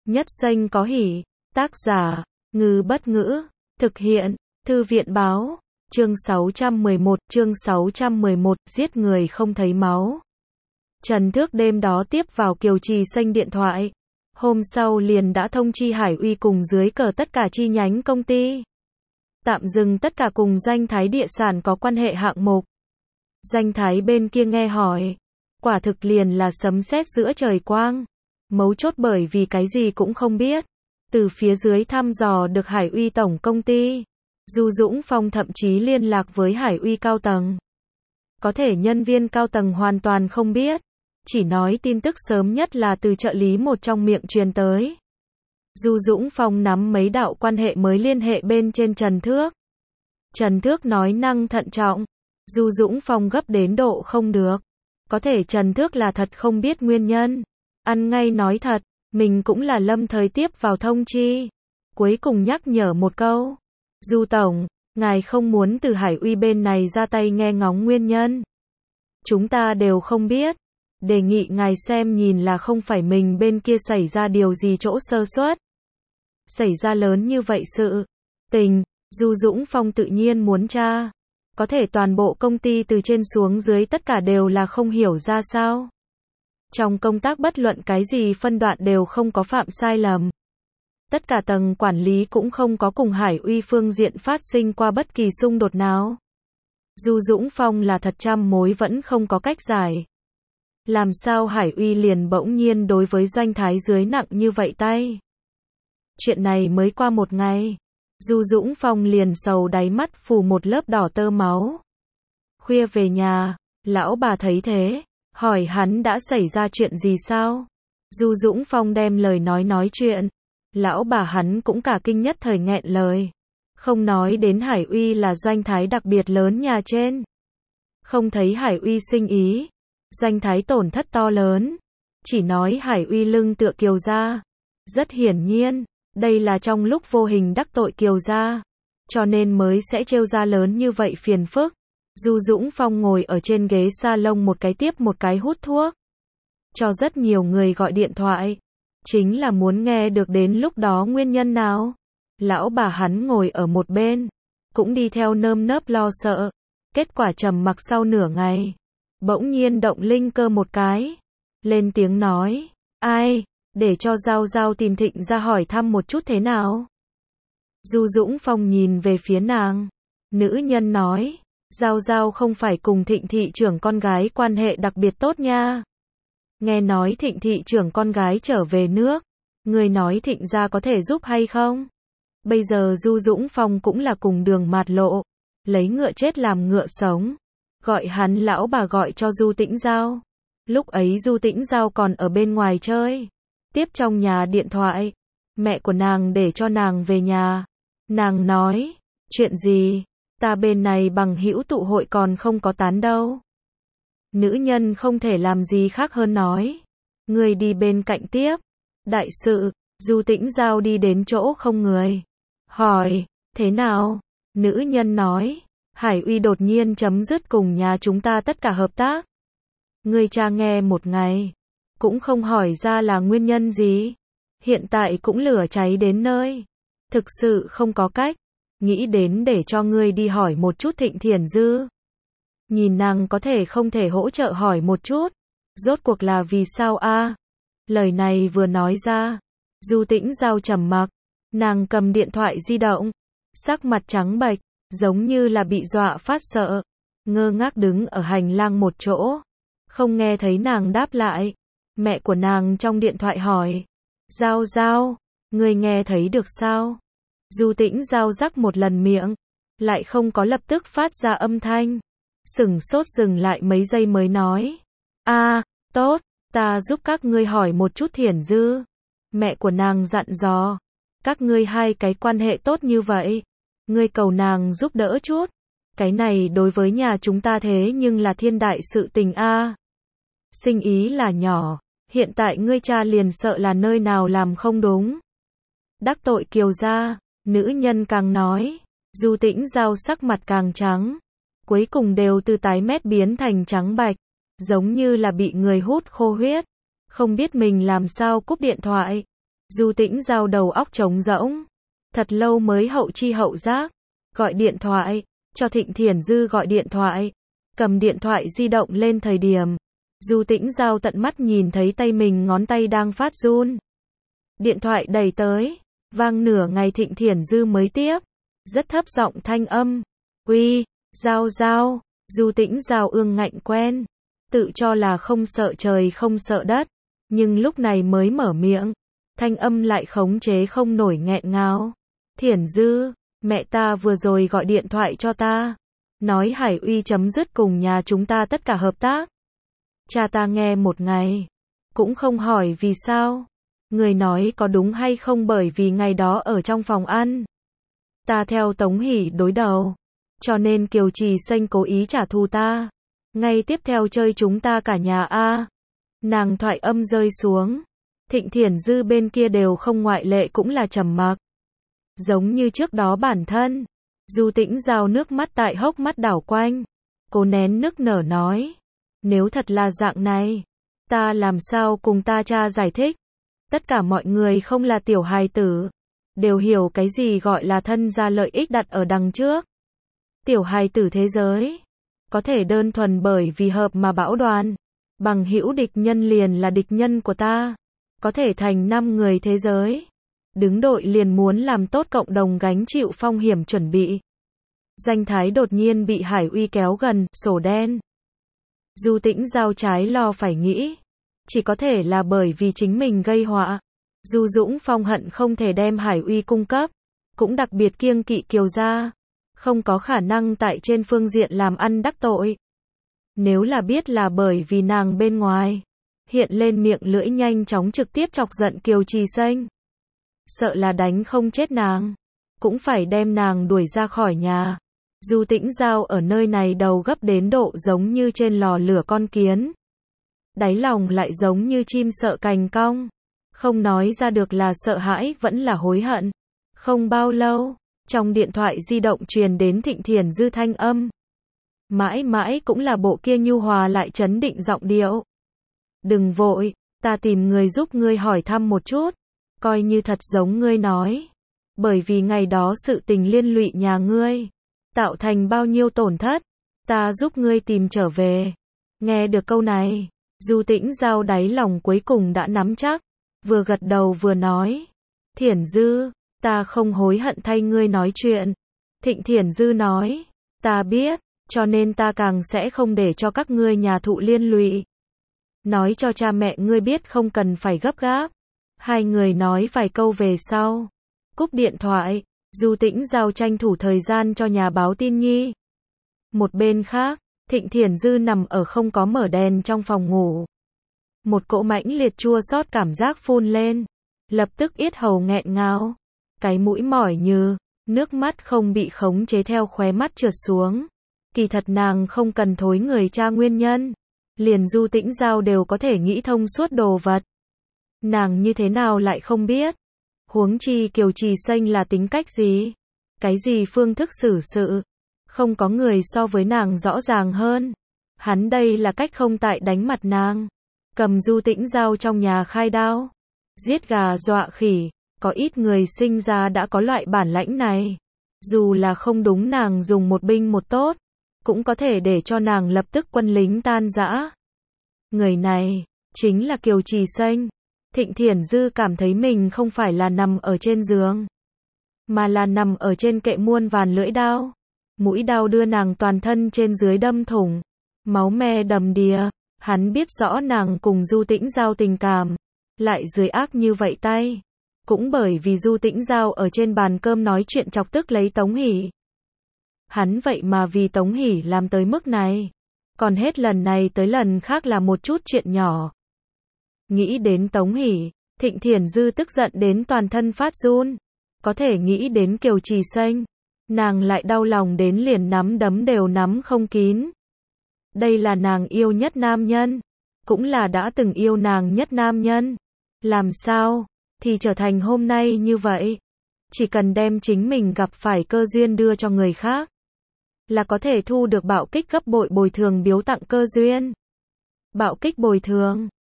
Nhất danh có hỷ. Tác giả, Ngư Bất Ngữ. Thực hiện, Thư viện Báo. Chương 611, giết người không thấy máu. Trần Thước đêm đó tiếp vào Kiều Trì Xanh điện thoại. Hôm sau liền đã thông chi Hải Uy cùng dưới cờ tất cả chi nhánh công ty. Tạm dừng tất cả cùng Doanh Thái địa sản có quan hệ hạng mục. Doanh Thái bên kia nghe hỏi. Quả thực liền là sấm sét giữa trời quang. Mấu chốt bởi vì cái gì cũng không biết. Từ phía dưới thăm dò được Hải Uy tổng công ty. Du Dũng Phong thậm chí liên lạc với Hải Uy cao tầng. Có thể nhân viên cao tầng hoàn toàn không biết. Chỉ nói tin tức sớm nhất là từ trợ lý một trong miệng truyền tới. Du Dũng Phong nắm mấy đạo quan hệ mới liên hệ bên trên Trần Thước. Trần Thước nói năng thận trọng. Du Dũng Phong gấp đến độ không được. Có thể Trần Thước là thật không biết nguyên nhân. Ăn ngay nói thật, mình cũng là lâm thời tiếp vào thông chi. Cuối cùng nhắc nhở một câu. Du Tổng, ngài không muốn từ Hải Uy bên này ra tay nghe ngóng nguyên nhân. Chúng ta đều không biết. Đề nghị ngài xem nhìn là không phải mình bên kia xảy ra điều gì chỗ sơ suất. Xảy ra lớn như vậy sự tình, Du Dũng Phong tự nhiên muốn tra. Có thể toàn bộ công ty từ trên xuống dưới tất cả đều là không hiểu ra sao. Trong công tác bất luận cái gì phân đoạn đều không có phạm sai lầm. Tất cả tầng quản lý cũng không có cùng Hải Uy phương diện phát sinh qua bất kỳ xung đột nào. Du Dũng Phong là thật trăm mối vẫn không có cách giải. Làm sao Hải Uy liền bỗng nhiên đối với Doanh Thái dưới nặng như vậy tay? Chuyện này mới qua một ngày. Du Dũng Phong liền sầu đáy mắt phủ một lớp đỏ tơ máu. Khuya về nhà, lão bà thấy thế, hỏi hắn đã xảy ra chuyện gì sao? Du Dũng Phong đem lời nói chuyện. Lão bà hắn cũng cả kinh nhất thời nghẹn lời. Không nói đến Hải Uy là Doanh Thái đặc biệt lớn nhà trên. Không thấy Hải Uy sinh ý. Doanh Thái tổn thất to lớn. Chỉ nói Hải Uy lưng tựa Kiều gia. Rất hiển nhiên, đây là trong lúc vô hình đắc tội Kiều gia. Cho nên mới sẽ trêu ra lớn như vậy phiền phức. Du Dũng Phong ngồi ở trên ghế salon một cái tiếp một cái hút thuốc. Cho rất nhiều người gọi điện thoại. Chính là muốn nghe được đến lúc đó nguyên nhân nào. Lão bà hắn ngồi ở một bên. Cũng đi theo nơm nớp lo sợ. Kết quả trầm mặc sau nửa ngày. Bỗng nhiên động linh cơ một cái. Lên tiếng nói. Ai, để cho Giao Giao tìm Thịnh ra hỏi thăm một chút thế nào. Du Dũng Phong nhìn về phía nàng. Nữ nhân nói. Giao Giao không phải cùng Thịnh thị trưởng con gái quan hệ đặc biệt tốt nha. Nghe nói Thịnh thị trưởng con gái trở về nước. Người nói Thịnh gia có thể giúp hay không? Bây giờ Du Dũng Phong cũng là cùng đường mạt lộ. Lấy ngựa chết làm ngựa sống. Gọi hắn lão bà gọi cho Du Tĩnh Giao. Lúc ấy Du Tĩnh Giao còn ở bên ngoài chơi. Tiếp trong nhà điện thoại. Mẹ của nàng để cho nàng về nhà. Nàng nói. Chuyện gì? Ta bên này bằng hữu tụ hội còn không có tán đâu. Nữ nhân không thể làm gì khác hơn nói. Người đi bên cạnh tiếp. Đại sự. Du Tĩnh Giao đi đến chỗ không người. Hỏi. Thế nào? Nữ nhân nói. Hải Uy đột nhiên chấm dứt cùng nhà chúng ta tất cả hợp tác. Người cha nghe một ngày. Cũng không hỏi ra là nguyên nhân gì. Hiện tại cũng lửa cháy đến nơi. Thực sự không có cách. Nghĩ đến để cho ngươi đi hỏi một chút Thịnh Thiển Dư. Nhìn nàng có thể không thể hỗ trợ hỏi một chút. Rốt cuộc là vì sao a? Lời này vừa nói ra. Du Tĩnh Giao trầm mặc. Nàng cầm điện thoại di động. Sắc mặt trắng bệch. Giống như là bị dọa phát sợ. Ngơ ngác đứng ở hành lang một chỗ. Không nghe thấy nàng đáp lại. Mẹ của nàng trong điện thoại hỏi. Giao Giao, ngươi nghe thấy được sao? Du Tĩnh Giao rắc một lần miệng. Lại không có lập tức phát ra âm thanh. Sửng sốt dừng lại mấy giây mới nói. Tốt, ta giúp các ngươi hỏi một chút Thiển Dư. Mẹ của nàng dặn dò. Các ngươi hai cái quan hệ tốt như vậy. Ngươi cầu nàng giúp đỡ chút. Cái này đối với nhà chúng ta thế nhưng là thiên đại sự tình a. Sinh ý là nhỏ. Hiện tại ngươi cha liền sợ là nơi nào làm không đúng. Đắc tội Kiều gia. Nữ nhân càng nói. Du Tĩnh Giao sắc mặt càng trắng. Cuối cùng đều từ tái mét biến thành trắng bạch. Giống như là bị người hút khô huyết. Không biết mình làm sao cúp điện thoại. Du Tĩnh Giao đầu óc trống rỗng. Thật lâu mới hậu chi hậu giác. Gọi điện thoại, cho Thịnh Thiển Dư gọi điện thoại. Cầm điện thoại di động lên thời điểm. Du Tĩnh Giao tận mắt nhìn thấy tay mình ngón tay đang phát run. Điện thoại đẩy tới. Vang nửa ngày Thịnh Thiển Dư mới tiếp. Rất thấp giọng thanh âm. Uy, Giao Giao. Du Tĩnh Giao ương ngạnh quen. Tự cho là không sợ trời không sợ đất. Nhưng lúc này mới mở miệng. Thanh âm lại khống chế không nổi nghẹn ngào. Thiển Dư, mẹ ta vừa rồi gọi điện thoại cho ta. Nói Hải Uy chấm dứt cùng nhà chúng ta tất cả hợp tác. Cha ta nghe một ngày. Cũng không hỏi vì sao. Người nói có đúng hay không bởi vì ngày đó ở trong phòng ăn. Ta theo Tống Hỷ đối đầu. Cho nên Kiều Trì Xanh cố ý trả thù ta. Ngay tiếp theo chơi chúng ta cả nhà a. Nàng thoại âm rơi xuống. Thịnh Thiển Dư bên kia đều không ngoại lệ cũng là trầm mặc. Giống như trước đó bản thân. Du Tĩnh Giao nước mắt tại hốc mắt đảo quanh. Cố nén nức nở nói. Nếu thật là dạng này. Ta làm sao cùng ta cha giải thích. Tất cả mọi người không là tiểu hài tử. Đều hiểu cái gì gọi là thân gia lợi ích đặt ở đằng trước. Tiểu hài tử thế giới. Có thể đơn thuần bởi vì hợp mà bão đoàn. Bằng hữu địch nhân liền là địch nhân của ta. Có thể thành 5 người thế giới. Đứng đội liền muốn làm tốt cộng đồng gánh chịu phong hiểm chuẩn bị. Danh Thái đột nhiên bị Hải Uy kéo gần, sổ đen. Du Tĩnh Giao trái lo phải nghĩ. Chỉ có thể là bởi vì chính mình gây họa. Du Dũng Phong hận không thể đem Hải Uy cung cấp. Cũng đặc biệt kiêng kỵ Kiều gia. Không có khả năng tại trên phương diện làm ăn đắc tội. Nếu là biết là bởi vì nàng bên ngoài. Hiện lên miệng lưỡi nhanh chóng trực tiếp chọc giận Kiều Trì Xanh. Sợ là đánh không chết nàng. Cũng phải đem nàng đuổi ra khỏi nhà. Du Tĩnh Giao ở nơi này đầu gấp đến độ giống như trên lò lửa con kiến. Đáy lòng lại giống như chim sợ cành cong. Không nói ra được là sợ hãi vẫn là hối hận. Không bao lâu, trong điện thoại di động truyền đến Thịnh Thiển Dư thanh âm. Mãi mãi cũng là bộ kia nhu hòa lại trấn định giọng điệu. Đừng vội, ta tìm người giúp ngươi hỏi thăm một chút. Coi như thật giống ngươi nói. Bởi vì ngày đó sự tình liên lụy nhà ngươi. Tạo thành bao nhiêu tổn thất. Ta giúp ngươi tìm trở về. Nghe được câu này. Du Tĩnh Giao đáy lòng cuối cùng đã nắm chắc. Vừa gật đầu vừa nói. Thiển Dư, ta không hối hận thay ngươi nói chuyện. Thịnh Thiển Dư nói. Ta biết, cho nên ta càng sẽ không để cho các ngươi nhà thụ liên lụy. Nói cho cha mẹ ngươi biết không cần phải gấp gáp. Hai người nói vài câu về sau. Cúp điện thoại, Du Tĩnh Giao tranh thủ thời gian cho nhà báo tin nhi. Một bên khác, Thịnh Thiển Dư nằm ở không có mở đèn trong phòng ngủ. Một cỗ mãnh liệt chua xót cảm giác phun lên. Lập tức yết hầu nghẹn ngào. Cái mũi mỏi như, nước mắt không bị khống chế theo khóe mắt trượt xuống. Kỳ thật nàng không cần thối người tra nguyên nhân. Liền Du Tĩnh Giao đều có thể nghĩ thông suốt đồ vật. Nàng như thế nào lại không biết. Huống chi Kiều Trì Xanh là tính cách gì? Cái gì phương thức xử sự? Không có người so với nàng rõ ràng hơn. Hắn đây là cách không tại đánh mặt nàng. Cầm Du Tĩnh Giao trong nhà khai đao. Giết gà dọa khỉ. Có ít người sinh ra đã có loại bản lãnh này. Dù là không đúng nàng dùng một binh một tốt. Cũng có thể để cho nàng lập tức quân lính tan rã. Người này, chính là Kiều Trì Xanh. Thịnh Thiển Dư cảm thấy mình không phải là nằm ở trên giường. Mà là nằm ở trên kệ muôn vàn lưỡi đao. Mũi đao đưa nàng toàn thân trên dưới đâm thủng. Máu me đầm đìa. Hắn biết rõ nàng cùng Du Tĩnh Giao tình cảm. Lại dưới ác như vậy tay. Cũng bởi vì Du Tĩnh Giao ở trên bàn cơm nói chuyện chọc tức lấy Tống Hỷ. Hắn vậy mà vì Tống Hỷ làm tới mức này. Còn hết lần này tới lần khác là một chút chuyện nhỏ. Nghĩ đến Tống Hỷ, Thịnh Thiển Dư tức giận đến toàn thân phát run. Có thể nghĩ đến Kiều Trì Xanh. Nàng lại đau lòng đến liền nắm đấm đều nắm không kín. Đây là nàng yêu nhất nam nhân. Cũng là đã từng yêu nàng nhất nam nhân. Làm sao thì trở thành hôm nay như vậy. Chỉ cần đem chính mình gặp phải cơ duyên đưa cho người khác. Là có thể thu được bạo kích gấp bội bồi thường biếu tặng cơ duyên. Bạo kích bồi thường.